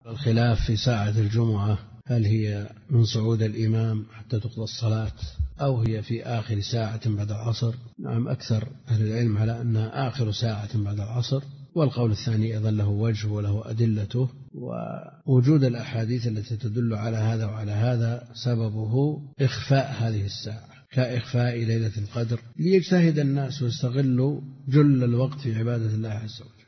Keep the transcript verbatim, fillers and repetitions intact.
الخلاف في ساعة الجمعة، هل هي من صعود الإمام حتى تقضى الصلاة أو هي في آخر ساعة بعد العصر؟ نعم، أكثر أهل العلم على أنها آخر ساعة بعد العصر، والقول الثاني أيضا له وجه وله أدلته، ووجود الأحاديث التي تدل على هذا وعلى هذا سببه إخفاء هذه الساعة كإخفاء ليلة القدر، ليجتهد الناس ويستغلوا جل الوقت في عبادة الله عز وجل.